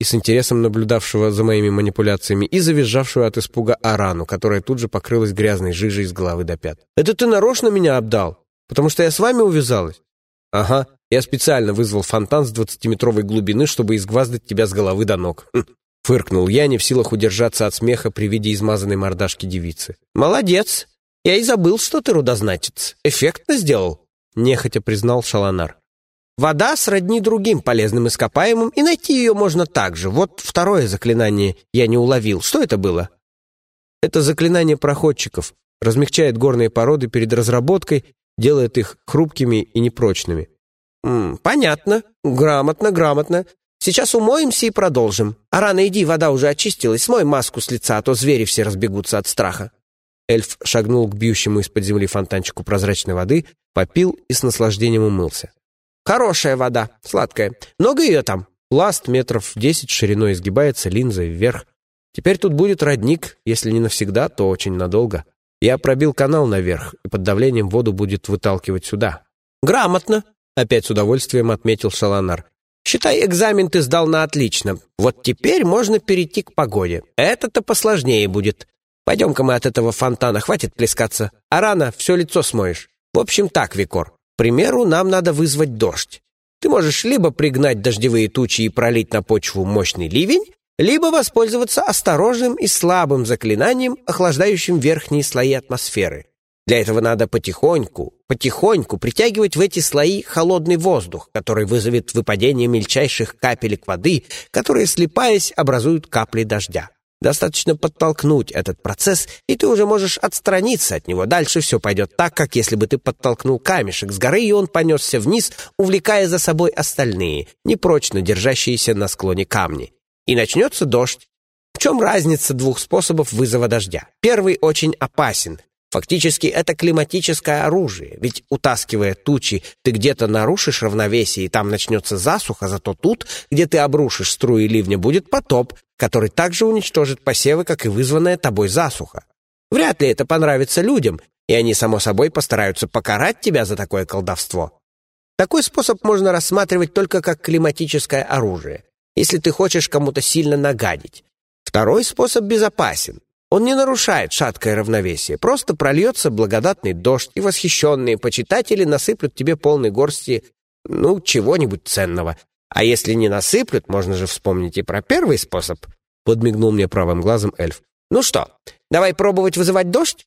и с интересом наблюдавшего за моими манипуляциями, и завизжавшую от испуга Арану, которая тут же покрылась грязной жижей с головы до пят. «Это ты нарочно меня обдал? Потому что я с вами увязалась?» «Ага, я специально вызвал фонтан с двадцатиметровой глубины, чтобы изгваздать тебя с головы до ног». Хм. Фыркнул я, не в силах удержаться от смеха при виде измазанной мордашки девицы. «Молодец! Я и забыл, что ты рудознатец. Эффектно сделал», — нехотя признал Шаланар. «Вода сродни другим полезным ископаемым, и найти ее можно так же. Вот второе заклинание я не уловил. Что это было?» «Это заклинание проходчиков. Размягчает горные породы перед разработкой, делает их хрупкими и непрочными». М, «Понятно. Грамотно, грамотно. Сейчас умоемся и продолжим. Арана, иди, вода уже очистилась. Смой маску с лица, а то звери все разбегутся от страха». Эльф шагнул к бьющему из-под земли фонтанчику прозрачной воды, попил и с наслаждением умылся. «Хорошая вода, сладкая. Много ее там?» Пласт метров десять шириной изгибается линзой вверх. Теперь тут будет родник, если не навсегда, то очень надолго. Я пробил канал наверх, и под давлением воду будет выталкивать сюда». «Грамотно», — опять с удовольствием отметил Шаланар. «Считай, экзамен ты сдал на отлично. Вот теперь можно перейти к погоде. Это-то посложнее будет. Пойдем-ка мы от этого фонтана, хватит плескаться. Арана, все лицо смоешь. В общем так, Викор. К примеру, нам надо вызвать дождь. Ты можешь либо пригнать дождевые тучи и пролить на почву мощный ливень, либо воспользоваться осторожным и слабым заклинанием, охлаждающим верхние слои атмосферы. Для этого надо потихоньку, потихоньку притягивать в эти слои холодный воздух, который вызовет выпадение мельчайших капелек воды, которые, слипаясь, образуют капли дождя. Достаточно подтолкнуть этот процесс, и ты уже можешь отстраниться от него. Дальше все пойдет так, как если бы ты подтолкнул камешек с горы, и он понесся вниз, увлекая за собой остальные, непрочно держащиеся на склоне камни. И начнется дождь. В чем разница двух способов вызова дождя? Первый очень опасен. Фактически это климатическое оружие, ведь, утаскивая тучи, ты где-то нарушишь равновесие, и там начнется засуха, зато тут, где ты обрушишь струи ливня, будет потоп, который также уничтожит посевы, как и вызванная тобой засуха. Вряд ли это понравится людям, и они, само собой, постараются покарать тебя за такое колдовство. Такой способ можно рассматривать только как климатическое оружие, если ты хочешь кому-то сильно нагадить. Второй способ безопасен. Он не нарушает шаткое равновесие, просто прольется благодатный дождь, и восхищенные почитатели насыплют тебе полной горсти, ну, чего-нибудь ценного. А если не насыплют, можно же вспомнить и про первый способ, — подмигнул мне правым глазом эльф. Ну что, давай пробовать вызывать дождь?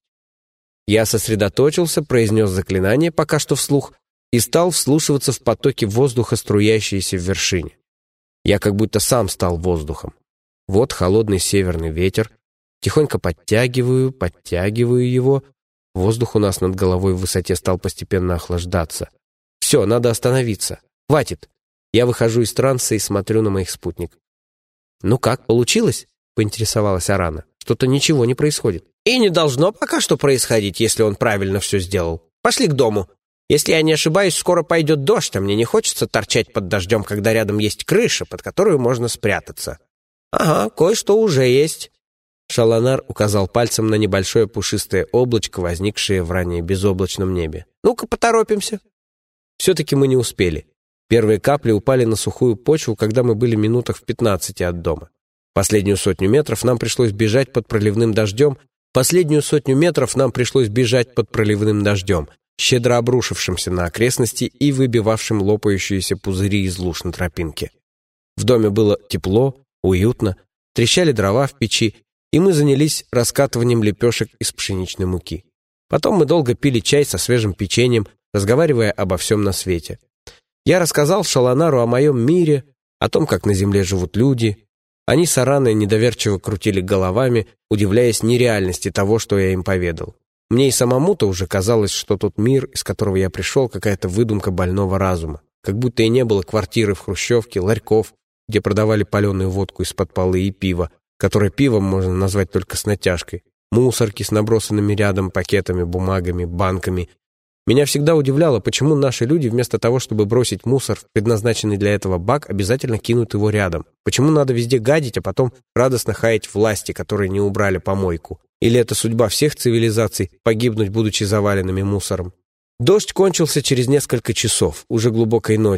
Я сосредоточился, произнес заклинание, пока что вслух, и стал вслушиваться в потоки воздуха, струящиеся в вершине. Я как будто сам стал воздухом. Вот холодный северный ветер. Тихонько подтягиваю, подтягиваю его. Воздух у нас над головой в высоте стал постепенно охлаждаться. Все, надо остановиться. Хватит. Я выхожу из транса и смотрю на моих спутников. «Ну как, получилось?» — поинтересовалась Арана. «Что-то ничего не происходит». «И не должно пока что происходить, если он правильно все сделал. Пошли к дому. Если я не ошибаюсь, скоро пойдет дождь, а мне не хочется торчать под дождем, когда рядом есть крыша, под которую можно спрятаться». «Ага, кое-что уже есть». Шаланар указал пальцем на небольшое пушистое облачко, возникшее в ранее безоблачном небе. «Ну-ка, поторопимся». Все-таки мы не успели. Первые капли упали на сухую почву, когда мы были минутах в пятнадцати от дома. Последнюю сотню метров нам пришлось бежать под проливным дождем. Последнюю сотню метров нам пришлось бежать под проливным дождем, щедро обрушившимся на окрестности и выбивавшим лопающиеся пузыри из луж на тропинке. В доме было тепло, уютно, трещали дрова в печи, и мы занялись раскатыванием лепешек из пшеничной муки. Потом мы долго пили чай со свежим печеньем, разговаривая обо всем на свете. Я рассказал Шаланару о моем мире, о том, как на земле живут люди. Они с Араной недоверчиво крутили головами, удивляясь нереальности того, что я им поведал. Мне и самому-то уже казалось, что тот мир, из которого я пришел, какая-то выдумка больного разума. Как будто и не было квартиры в хрущевке, ларьков, где продавали паленую водку из-под полы и пиво, которое пивом можно назвать только с натяжкой, мусорки с набросанными рядом пакетами, бумагами, банками. Меня всегда удивляло, почему наши люди вместо того, чтобы бросить мусор в предназначенный для этого бак, обязательно кинут его рядом. Почему надо везде гадить, а потом радостно хаять власти, которые не убрали помойку? Или это судьба всех цивилизаций — погибнуть, будучи заваленными мусором? Дождь кончился через несколько часов, уже глубокой ночью.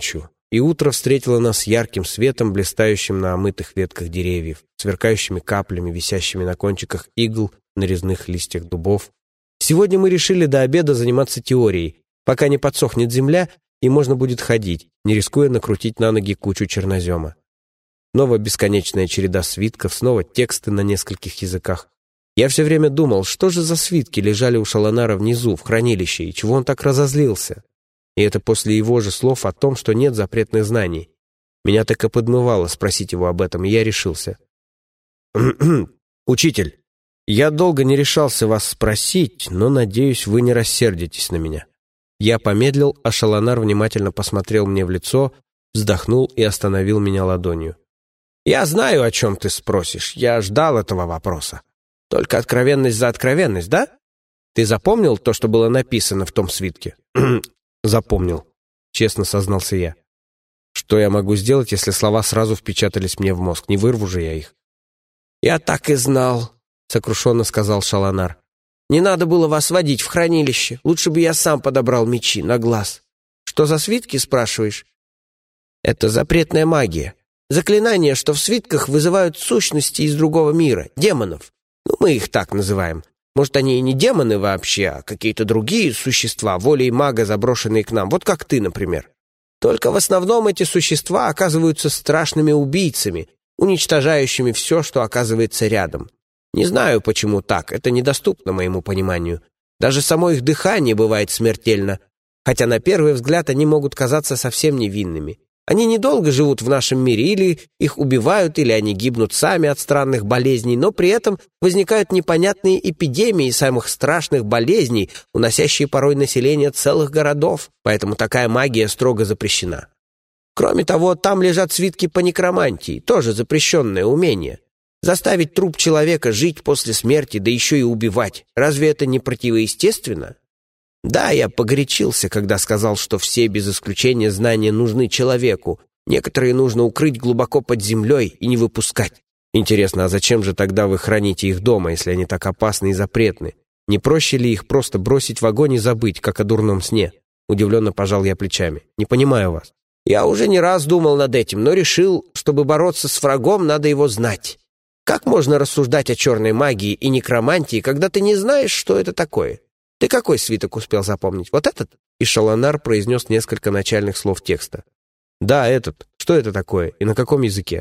и утро встретило нас ярким светом, блистающим на омытых ветках деревьев, сверкающими каплями, висящими на кончиках игл на резных листьях дубов. Сегодня мы решили до обеда заниматься теорией, пока не подсохнет земля, и можно будет ходить, не рискуя накрутить на ноги кучу чернозема. Снова бесконечная череда свитков, снова тексты на нескольких языках. Я все время думал, что же за свитки лежали у Шалонара внизу, в хранилище, и чего он так разозлился. И это после его же слов о том, что нет запретных знаний. Меня так и подмывало спросить его об этом, и я решился. «Учитель, я долго не решался вас спросить, но, надеюсь, вы не рассердитесь на меня». Я помедлил, а Шалонар внимательно посмотрел мне в лицо, вздохнул и остановил меня ладонью. «Я знаю, о чем ты спросишь. Я ждал этого вопроса. Только откровенность за откровенность, да? Ты запомнил то, что было написано в том свитке?» «Запомнил», — честно сознался я. «Что я могу сделать, если слова сразу впечатались мне в мозг? Не вырву же я их». «Я так и знал», — сокрушенно сказал Шалонар. «Не надо было вас водить в хранилище. Лучше бы я сам подобрал мечи на глаз. Что за свитки, спрашиваешь?» «Это запретная магия. Заклинания, что в свитках вызывают сущности из другого мира, демонов. Ну, мы их так называем. Может, они и не демоны вообще, а какие-то другие существа, волей мага, заброшенные к нам, вот как ты, например. Только в основном эти существа оказываются страшными убийцами, уничтожающими все, что оказывается рядом. Не знаю, почему так, это недоступно моему пониманию. Даже само их дыхание бывает смертельно, хотя на первый взгляд они могут казаться совсем невинными. Они недолго живут в нашем мире, или их убивают, или они гибнут сами от странных болезней, но при этом возникают непонятные эпидемии самых страшных болезней, уносящие порой население целых городов, поэтому такая магия строго запрещена. Кроме того, там лежат свитки по некромантии, тоже запрещенное умение. Заставить труп человека жить после смерти, да еще и убивать, разве это не противоестественно? Да, я погорячился, когда сказал, что все без исключения знания нужны человеку. Некоторые нужно укрыть глубоко под землей и не выпускать. Интересно, а зачем же тогда вы храните их дома, если они так опасны и запретны? Не проще ли их просто бросить в огонь и забыть, как о дурном сне? Удивленно пожал я плечами. Не понимаю вас. Я уже не раз думал над этим, но решил, чтобы бороться с врагом, надо его знать. Как можно рассуждать о черной магии и некромантии, когда ты не знаешь, что это такое? Ты какой свиток успел запомнить? Вот этот?» И Шалонар произнес несколько начальных слов текста. «Да, этот. Что это такое? И на каком языке?»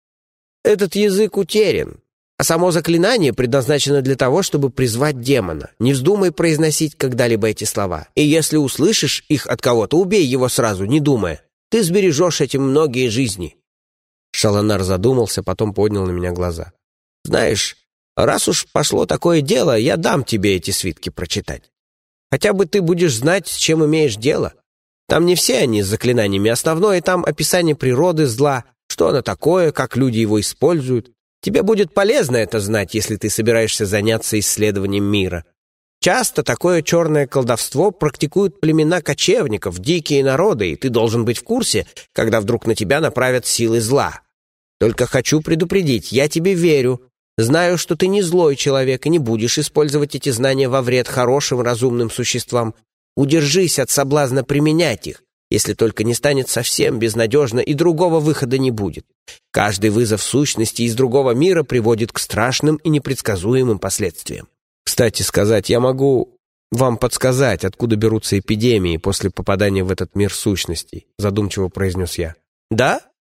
«Этот язык утерян, а само заклинание предназначено для того, чтобы призвать демона. Не вздумай произносить когда-либо эти слова. И если услышишь их от кого-то, убей его сразу, не думая. Ты сбережешь этим многие жизни». Шалонар задумался, потом поднял на меня глаза. «Знаешь, раз уж пошло такое дело, я дам тебе эти свитки прочитать. Хотя бы ты будешь знать, с чем имеешь дело. Там не все они с заклинаниями, основное там описание природы зла, что оно такое, как люди его используют. Тебе будет полезно это знать, если ты собираешься заняться исследованием мира. Часто такое черное колдовство практикуют племена кочевников, дикие народы, и ты должен быть в курсе, когда вдруг на тебя направят силы зла. Только хочу предупредить, я тебе верю. Знаю, что ты не злой человек и не будешь использовать эти знания во вред хорошим разумным существам. Удержись от соблазна применять их, если только не станет совсем безнадежно и другого выхода не будет. Каждый вызов сущности из другого мира приводит к страшным и непредсказуемым последствиям. Кстати сказать, я могу вам подсказать, откуда берутся эпидемии после попадания в этот мир сущностей, задумчиво произнес я. Да?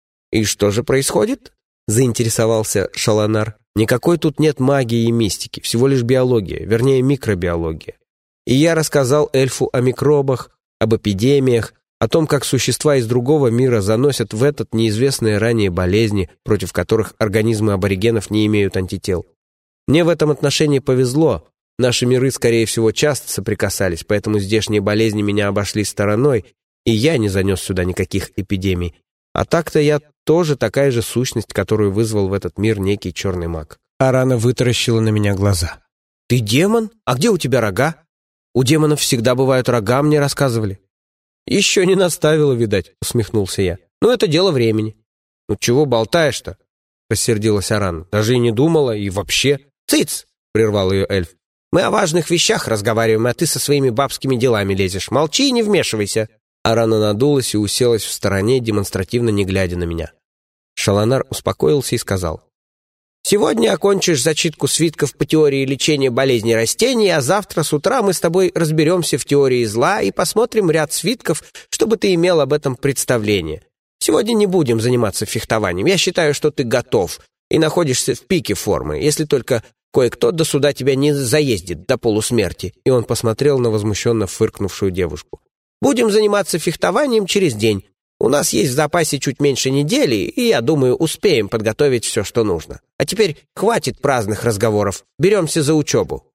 И что же происходит? Заинтересовался Шалонар. Никакой тут нет магии и мистики, всего лишь биология, вернее микробиология. И я рассказал эльфу о микробах, об эпидемиях, о том, как существа из другого мира заносят в этот неизвестные ранее болезни, против которых организмы аборигенов не имеют антител. Мне в этом отношении повезло. Наши миры, скорее всего, часто соприкасались, поэтому здешние болезни меня обошли стороной, и я не занес сюда никаких эпидемий. А так-то я тоже такая же сущность, которую вызвал в этот мир некий черный маг. Арана вытаращила на меня глаза. «Ты демон? А где у тебя рога? У демонов всегда бывают рога, мне рассказывали». «Еще не наставила, видать», — усмехнулся я. «Ну, это дело времени». «Ну, чего болтаешь-то?» — рассердилась Арана. «Даже и не думала, и вообще...» «Цыц!» — прервал ее эльф. «Мы о важных вещах разговариваем, а ты со своими бабскими делами лезешь. Молчи и не вмешивайся». Арана надулась и уселась в стороне, демонстративно не глядя на меня. Шаланар успокоился и сказал: «Сегодня окончишь зачитку свитков по теории лечения болезней растений, а завтра с утра мы с тобой разберемся в теории зла и посмотрим ряд свитков, чтобы ты имел об этом представление. Сегодня не будем заниматься фехтованием. Я считаю, что ты готов и находишься в пике формы, если только кое-кто до суда тебя не заездит до полусмерти». И он посмотрел на возмущенно фыркнувшую девушку. «Будем заниматься фехтованием через день. У нас есть в запасе чуть меньше недели, и, я думаю, успеем подготовить все, что нужно. А теперь хватит праздных разговоров. Беремся за учебу».